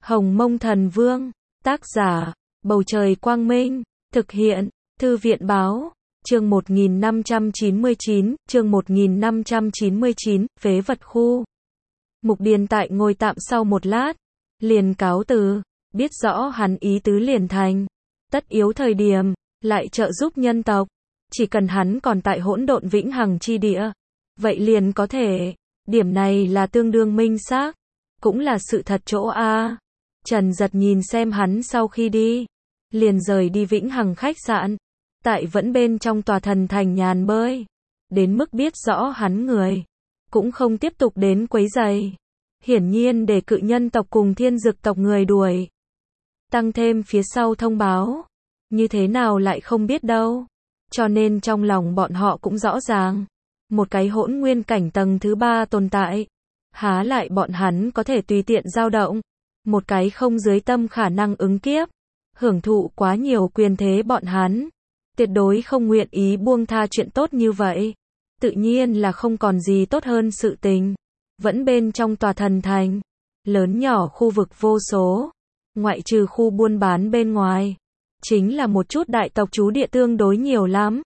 Hồng Mông Thần Vương, tác giả, Bầu Trời Quang Minh, thực hiện, Thư viện Báo, chương 1599, phế vật khu. Mục Điền tại ngồi tạm sau một lát, liền cáo từ, biết rõ hắn ý tứ liền thành. Tất yếu thời điểm, lại trợ giúp nhân tộc. Chỉ cần hắn còn tại hỗn độn vĩnh hằng chi địa, vậy liền có thể. Điểm này là tương đương minh xác, cũng là sự thật chỗ a. Trần Giật nhìn xem hắn sau khi đi, liền rời đi vĩnh hằng khách sạn, tại vẫn bên trong tòa thần thành nhàn bơi, đến mức biết rõ hắn người, cũng không tiếp tục đến quấy rầy. Hiển nhiên để cự nhân tộc cùng thiên dực tộc người đuổi. Tăng thêm phía sau thông báo, như thế nào lại không biết đâu. Cho nên trong lòng bọn họ cũng rõ ràng, một cái hỗn nguyên cảnh tầng thứ 3 tồn tại, há lại bọn hắn có thể tùy tiện dao động. Một cái không dưới tâm khả năng ứng kiếp, hưởng thụ quá nhiều quyền thế bọn hắn, tuyệt đối không nguyện ý buông tha chuyện tốt như vậy. Tự nhiên là không còn gì tốt hơn sự tình. Vẫn bên trong tòa thần thành, lớn nhỏ khu vực vô số, ngoại trừ khu buôn bán bên ngoài, chính là một chút đại tộc trú địa tương đối nhiều lắm.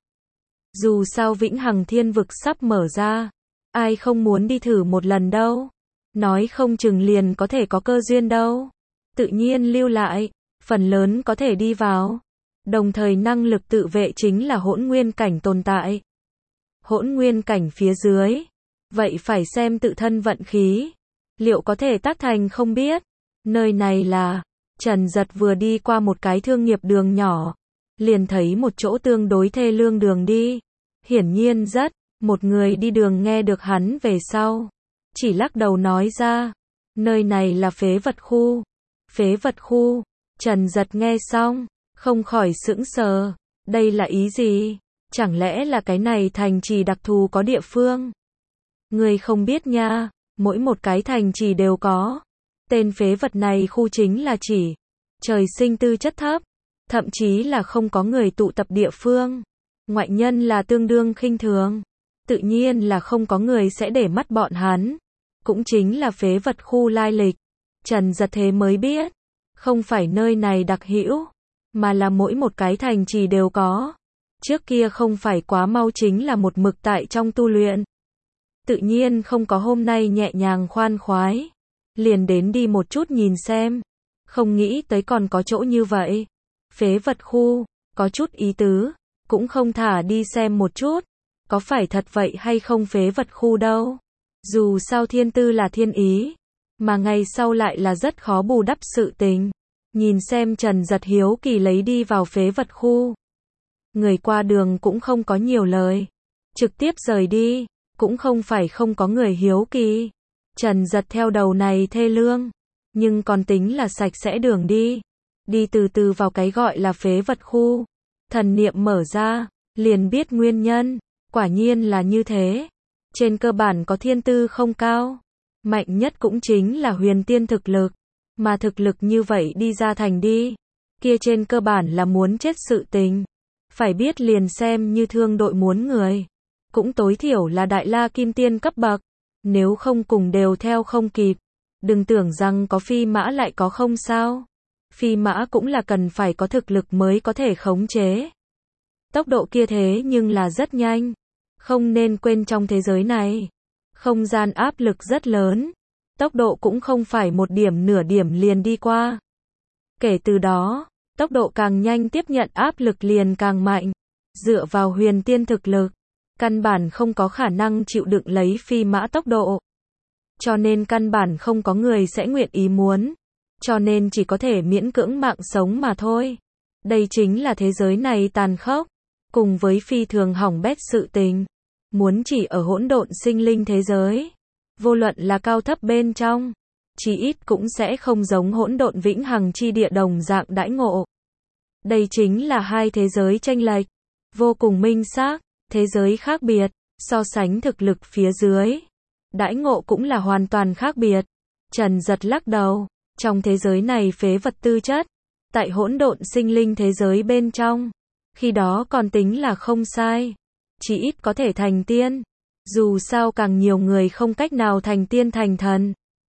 Dù sao vĩnh hằng thiên vực sắp mở ra, ai không muốn đi thử một lần đâu. Nói không chừng liền có thể có cơ duyên đâu. Tự nhiên lưu lại, phần lớn có thể đi vào. Đồng thời năng lực tự vệ chính là hỗn nguyên cảnh tồn tại. Hỗn nguyên cảnh phía dưới, vậy phải xem tự thân vận khí, liệu có thể tác thành không biết. Nơi này là, Trần Giật vừa đi qua một cái thương nghiệp đường nhỏ, liền thấy một chỗ tương đối thê lương đường đi. Hiển nhiên một người đi đường nghe được hắn về sau, chỉ lắc đầu nói ra, nơi này là phế vật khu. Phế vật khu, Trần Giật nghe xong, không khỏi sững sờ, đây là ý gì? Chẳng lẽ là cái này thành trì đặc thù có địa phương? Người không biết nha, mỗi một cái thành trì đều có. Tên phế vật này khu chính là chỉ trời sinh tư chất thấp, thậm chí là không có người tụ tập địa phương. Ngoại nhân là tương đương khinh thường, tự nhiên là không có người sẽ để mắt bọn hắn. Cũng chính là phế vật khu lai lịch. Trần Giật thế mới biết, không phải nơi này đặc hữu, mà là mỗi một cái thành trì đều có. Trước kia không phải quá mau chính là một mực tại trong tu luyện. Tự nhiên không có hôm nay nhẹ nhàng khoan khoái. Liền đến đi một chút nhìn xem. Không nghĩ tới còn có chỗ như vậy. Phế vật khu, có chút ý tứ, cũng không thả đi xem một chút. Có phải thật vậy hay không phế vật khu đâu. Dù sao thiên tư là thiên ý, mà ngày sau lại là rất khó bù đắp sự tình. Nhìn xem Trần Giật hiếu kỳ lấy đi vào phế vật khu. Người qua đường cũng không có nhiều lời, trực tiếp rời đi, cũng không phải không có người hiếu kỳ. Trần Giật theo đầu này thê lương, nhưng còn tính là sạch sẽ đường đi. Đi từ từ vào cái gọi là phế vật khu. Thần niệm mở ra, liền biết nguyên nhân, quả nhiên là như thế. Trên cơ bản có thiên tư không cao, mạnh nhất cũng chính là huyền tiên thực lực, mà thực lực như vậy đi ra thành đi, kia trên cơ bản là muốn chết sự tình. Phải biết liền xem như thương đội muốn người, cũng tối thiểu là đại la kim tiên cấp bậc, nếu không cùng đều theo không kịp. Đừng tưởng rằng có phi mã lại có không sao, phi mã cũng là cần phải có thực lực mới có thể khống chế. Tốc độ kia thế nhưng là rất nhanh. Không nên quên trong thế giới này, không gian áp lực rất lớn, tốc độ cũng không phải một điểm nửa điểm liền đi qua. Kể từ đó, tốc độ càng nhanh tiếp nhận áp lực liền càng mạnh. Dựa vào huyền tiên thực lực, căn bản không có khả năng chịu đựng lấy phi mã tốc độ. Cho nên căn bản không có người sẽ nguyện ý muốn. Cho nên chỉ có thể miễn cưỡng mạng sống mà thôi. Đây chính là thế giới này tàn khốc. Cùng với phi thường hỏng bét sự tình, muốn chỉ ở hỗn độn sinh linh thế giới, vô luận là cao thấp bên trong, chí ít cũng sẽ không giống hỗn độn vĩnh hằng chi địa đồng dạng đãi ngộ. Đây chính là hai thế giới chênh lệch, vô cùng minh xác, thế giới khác biệt, so sánh thực lực phía dưới, đãi ngộ cũng là hoàn toàn khác biệt. Trần Giật lắc đầu, trong thế giới này phế vật tư chất, tại hỗn độn sinh linh thế giới bên trong, khi đó còn tính là không sai, chỉ ít có thể thành tiên. Dù sao càng nhiều người không cách nào thành tiên thành thần.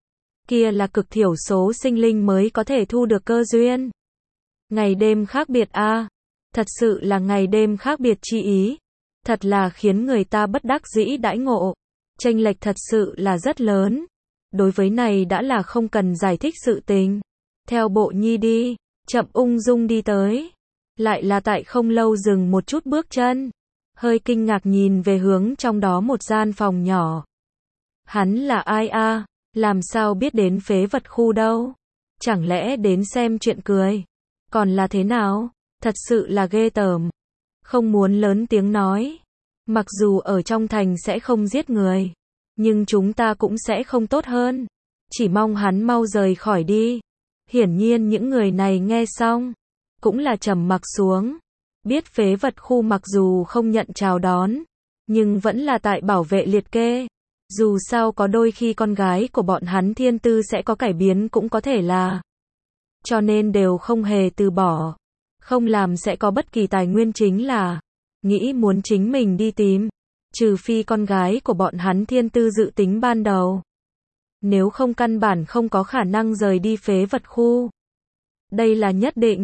kia là cực thiểu số sinh linh mới có thể thu được cơ duyên. Ngày đêm khác biệt a, thật sự là ngày đêm khác biệt chi ý, thật là khiến người ta bất đắc dĩ đãi ngộ, chênh lệch thật sự là rất lớn. Đối với này đã là không cần giải thích sự tình. Theo bộ nhi đi, chậm ung dung đi tới, lại là tại không lâu dừng một chút bước chân, hơi kinh ngạc nhìn về hướng trong đó một gian phòng nhỏ. Hắn là ai a? Làm sao biết đến phế vật khu đâu? Chẳng lẽ đến xem chuyện cười? Còn là thế nào? Thật sự là ghê tởm. Không muốn lớn tiếng nói. Mặc dù ở trong thành sẽ không giết người, nhưng chúng ta cũng sẽ không tốt hơn. Chỉ mong hắn mau rời khỏi đi. Hiển nhiên những người này nghe xong, cũng là trầm mặc xuống. Biết phế vật khu mặc dù không nhận chào đón, nhưng vẫn là tại bảo vệ liệt kê. Dù sao có đôi khi con gái của bọn hắn thiên tư sẽ có cải biến cũng có thể là. Cho nên đều không hề từ bỏ. Không làm sẽ có bất kỳ tài nguyên chính là nghĩ muốn chính mình đi tìm. Trừ phi con gái của bọn hắn thiên tư dự tính ban đầu. Nếu không căn bản không có khả năng rời đi phế vật khu. Đây là nhất định.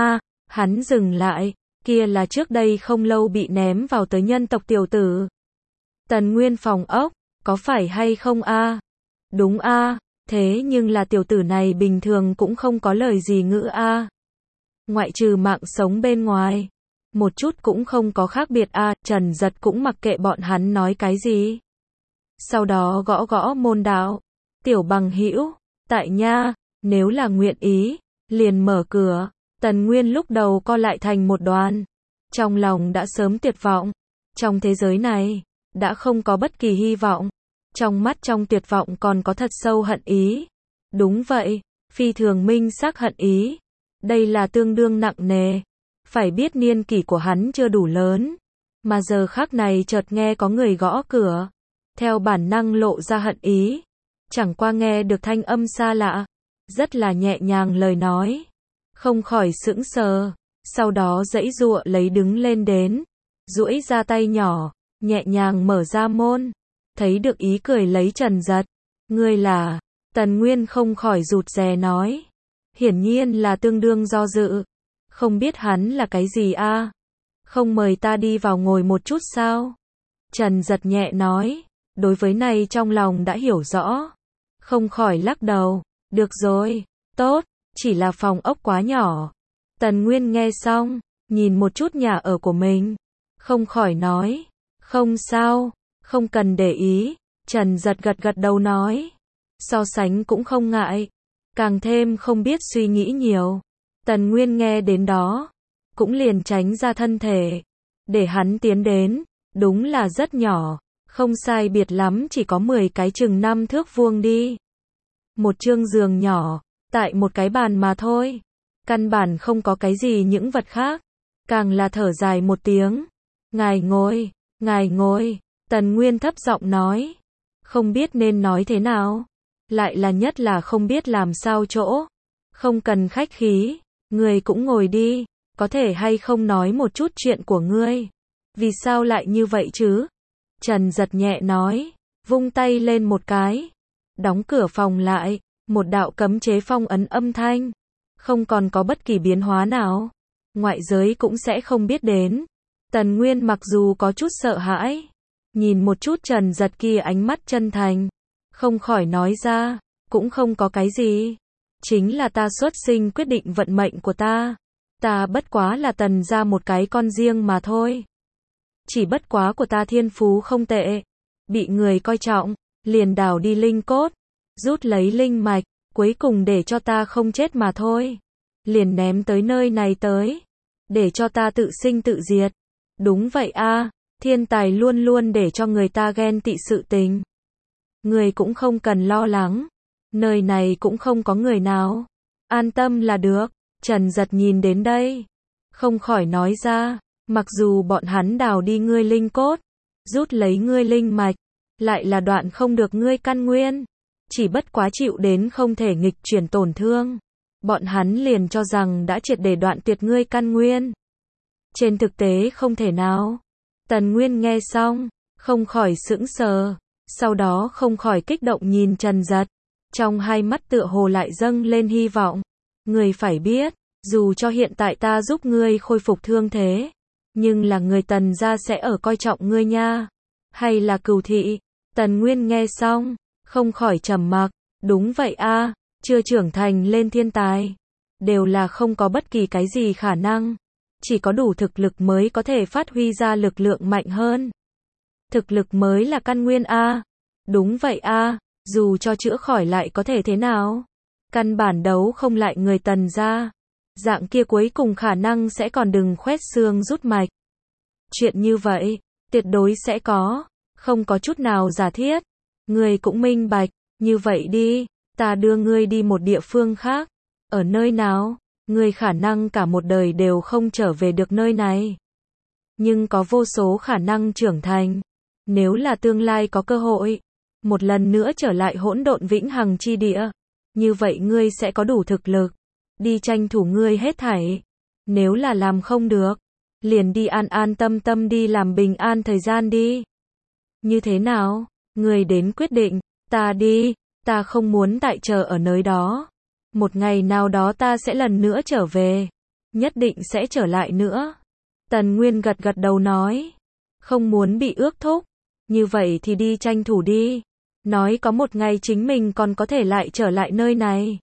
Hắn dừng lại. Kia là trước đây không lâu bị ném vào tới nhân tộc tiểu tử. Tần Nguyên phòng ốc. Có phải hay không a? Đúng a, thế nhưng là tiểu tử này bình thường cũng không có lời gì ngữ a. Ngoại trừ mạng sống bên ngoài, một chút cũng không có khác biệt a. Trần Giật cũng mặc kệ bọn hắn nói cái gì. Sau đó gõ gõ môn đạo. Tiểu bằng hữu, tại nha, nếu là nguyện ý, liền mở cửa. Tần Nguyên lúc đầu co lại thành một đoàn. Trong lòng đã sớm tuyệt vọng. Trong thế giới này, đã không có bất kỳ hy vọng. Trong mắt trong tuyệt vọng còn có thật sâu hận ý. Đúng vậy, phi thường minh xác hận ý. Đây là tương đương nặng nề. Phải biết niên kỷ của hắn chưa đủ lớn. Mà giờ khắc này chợt nghe có người gõ cửa. Theo bản năng lộ ra hận ý. Chẳng qua nghe được thanh âm xa lạ. Rất là nhẹ nhàng lời nói. Không khỏi sững sờ. Sau đó giãy giụa lấy đứng lên đến. Duỗi ra tay nhỏ. Nhẹ nhàng mở ra môn. Thấy được ý cười lấy Trần Giật. Ngươi là? Tần Nguyên không khỏi rụt rè nói. Hiển nhiên là tương đương do dự. Không biết hắn là cái gì a? Không mời ta đi vào ngồi một chút sao? Trần Giật nhẹ nói. Đối với này trong lòng đã hiểu rõ. Không khỏi lắc đầu. Được rồi, tốt, chỉ là phòng ốc quá nhỏ. Tần Nguyên nghe xong, nhìn một chút nhà ở của mình. Không khỏi nói. Không sao. Không cần để ý, Trần Giật gật gật đầu nói. So sánh cũng không ngại, càng thêm không biết suy nghĩ nhiều. Tần Nguyên nghe đến đó, cũng liền tránh ra thân thể, để hắn tiến đến, đúng là rất nhỏ, không sai biệt lắm chỉ có 10 cái chừng 5 thước vuông đi. Một chương giường nhỏ, tại một cái bàn mà thôi, căn bản không có cái gì những vật khác, càng là thở dài một tiếng. Ngài ngồi. Tần Nguyên thấp giọng nói. Không biết nên nói thế nào. Lại là nhất là không biết làm sao chỗ. Không cần khách khí. Ngươi cũng ngồi đi. Có thể hay không nói một chút chuyện của ngươi. Vì sao lại như vậy chứ? Trần Giật nhẹ nói. Vung tay lên một cái. Đóng cửa phòng lại. Một đạo cấm chế phong ấn âm thanh. Không còn có bất kỳ biến hóa nào. Ngoại giới cũng sẽ không biết đến. Tần Nguyên mặc dù có chút sợ hãi. Nhìn một chút Trần Giật kia ánh mắt chân thành. Không khỏi nói ra. Cũng không có cái gì. Chính là ta xuất sinh quyết định vận mệnh của ta. Ta bất quá là Tần ra một cái con riêng mà thôi. Chỉ bất quá của ta thiên phú không tệ. Bị người coi trọng. Liền đào đi linh cốt. Rút lấy linh mạch. Cuối cùng để cho ta không chết mà thôi. Liền ném tới nơi này tới. Để cho ta tự sinh tự diệt. Đúng vậy a. Thiên tài luôn luôn để cho người ta ghen tị sự tình. Người cũng không cần lo lắng. Nơi này cũng không có người nào. An tâm là được. Trần Giật nhìn đến đây. Không khỏi nói ra. Mặc dù bọn hắn đào đi ngươi linh cốt. Rút lấy ngươi linh mạch. Lại là đoạn không được ngươi căn nguyên. Chỉ bất quá chịu đến không thể nghịch chuyển tổn thương. Bọn hắn liền cho rằng đã triệt để đoạn tuyệt ngươi căn nguyên. Trên thực tế không thể nào. Tần Nguyên nghe xong, không khỏi sững sờ, sau đó không khỏi kích động nhìn Trần Giật. Trong hai mắt tựa hồ lại dâng lên hy vọng. Ngươi phải biết, dù cho hiện tại ta giúp ngươi khôi phục thương thế, nhưng là người Tần gia sẽ ở coi trọng ngươi nha. Hay là Cửu thị? Tần Nguyên nghe xong, không khỏi trầm mặc. Đúng vậy a, chưa trưởng thành lên thiên tài, đều là không có bất kỳ cái gì khả năng. Chỉ có đủ thực lực mới có thể phát huy ra lực lượng mạnh hơn. Thực lực mới là căn nguyên a. Đúng vậy a, dù cho chữa khỏi lại có thể thế nào? Căn bản đấu không lại người Tần gia. Dạng kia cuối cùng khả năng sẽ còn đừng khoét xương rút mạch. Chuyện như vậy, tuyệt đối sẽ có, không có chút nào giả thiết. Ngươi cũng minh bạch, như vậy đi, ta đưa ngươi đi một địa phương khác. Ở nơi nào? Ngươi khả năng cả một đời đều không trở về được nơi này. Nhưng có vô số khả năng trưởng thành. Nếu là tương lai có cơ hội, một lần nữa trở lại hỗn độn vĩnh hằng chi địa, như vậy ngươi sẽ có đủ thực lực, đi tranh thủ ngươi hết thảy. Nếu là làm không được, liền đi an an tâm tâm đi làm bình an thời gian đi. Như thế nào? Ngươi đến quyết định, ta đi, ta không muốn tại chờ ở nơi đó. Một ngày nào đó ta sẽ lần nữa trở về, nhất định sẽ trở lại nữa. Tần Nguyên gật gật đầu nói, không muốn bị ước thúc, như vậy thì đi tranh thủ đi. Nói có một ngày chính mình còn có thể lại trở lại nơi này.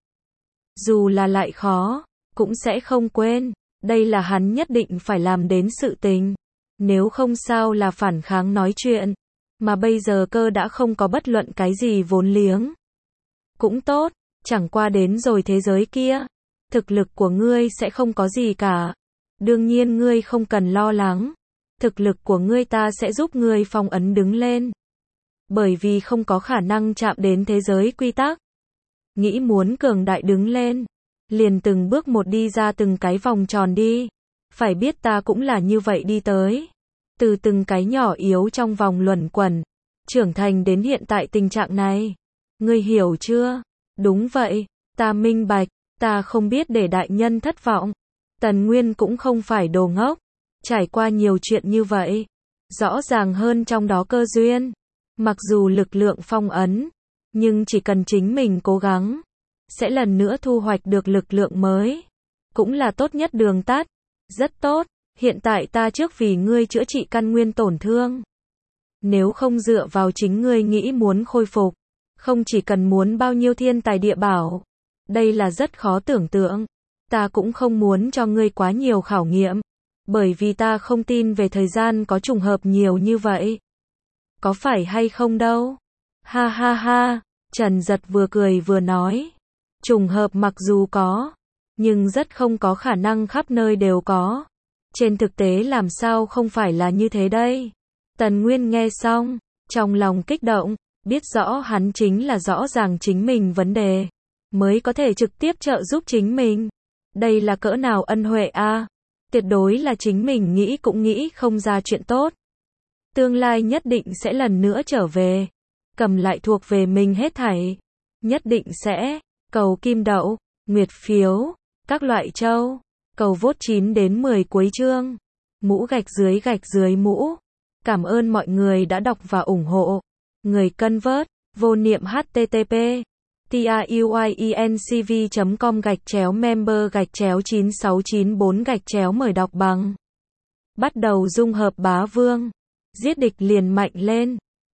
Dù là lại khó, cũng sẽ không quên, đây là hắn nhất định phải làm đến sự tình. Nếu không sao là phản kháng nói chuyện, mà bây giờ cơ đã không có bất luận cái gì vốn liếng. Cũng tốt, chẳng qua đến rồi thế giới kia, thực lực của ngươi sẽ không có gì cả. Đương nhiên ngươi không cần lo lắng, thực lực của ngươi ta sẽ giúp ngươi phong ấn đứng lên. Bởi vì không có khả năng chạm đến thế giới quy tắc. Nghĩ muốn cường đại đứng lên, liền từng bước một đi ra từng cái vòng tròn đi. Phải biết ta cũng là như vậy đi tới. Từ từng cái nhỏ yếu trong vòng luẩn quẩn, trưởng thành đến hiện tại tình trạng này. Ngươi hiểu chưa? Đúng vậy, ta minh bạch, ta không biết để đại nhân thất vọng. Tần Nguyên cũng không phải đồ ngốc, trải qua nhiều chuyện như vậy, rõ ràng hơn trong đó cơ duyên. Mặc dù lực lượng phong ấn, nhưng chỉ cần chính mình cố gắng, sẽ lần nữa thu hoạch được lực lượng mới. Cũng là tốt nhất đường tắt. Rất tốt, hiện tại ta trước vì ngươi chữa trị căn nguyên tổn thương. Nếu không dựa vào chính ngươi nghĩ muốn khôi phục, không chỉ cần muốn bao nhiêu thiên tài địa bảo, đây là rất khó tưởng tượng. Ta cũng không muốn cho ngươi quá nhiều khảo nghiệm, bởi vì ta không tin về thời gian có trùng hợp nhiều như vậy. Có phải hay không đâu? Ha ha ha, Trần Giật vừa cười vừa nói. Trùng hợp mặc dù có, nhưng rất không có khả năng khắp nơi đều có. Trên thực tế làm sao không phải là như thế đây? Tần Nguyên nghe xong, trong lòng kích động, biết rõ hắn chính là rõ ràng chính mình vấn đề, mới có thể trực tiếp trợ giúp chính mình. Đây là cỡ nào ân huệ a? Tuyệt đối là chính mình nghĩ cũng nghĩ không ra chuyện tốt. Tương lai nhất định sẽ lần nữa trở về, cầm lại thuộc về mình hết thảy. Nhất định sẽ, cầu kim đậu, nguyệt phiếu, các loại châu, cầu vote 9 đến 10 cuối chương. Mũ gạch dưới mũ. Cảm ơn mọi người đã đọc và ủng hộ. Người cân vớt, vô niệm http tiuyecv.com/member/9694- mời đọc bằng. Bắt đầu dung hợp bá vương. Giết địch liền mạnh lên.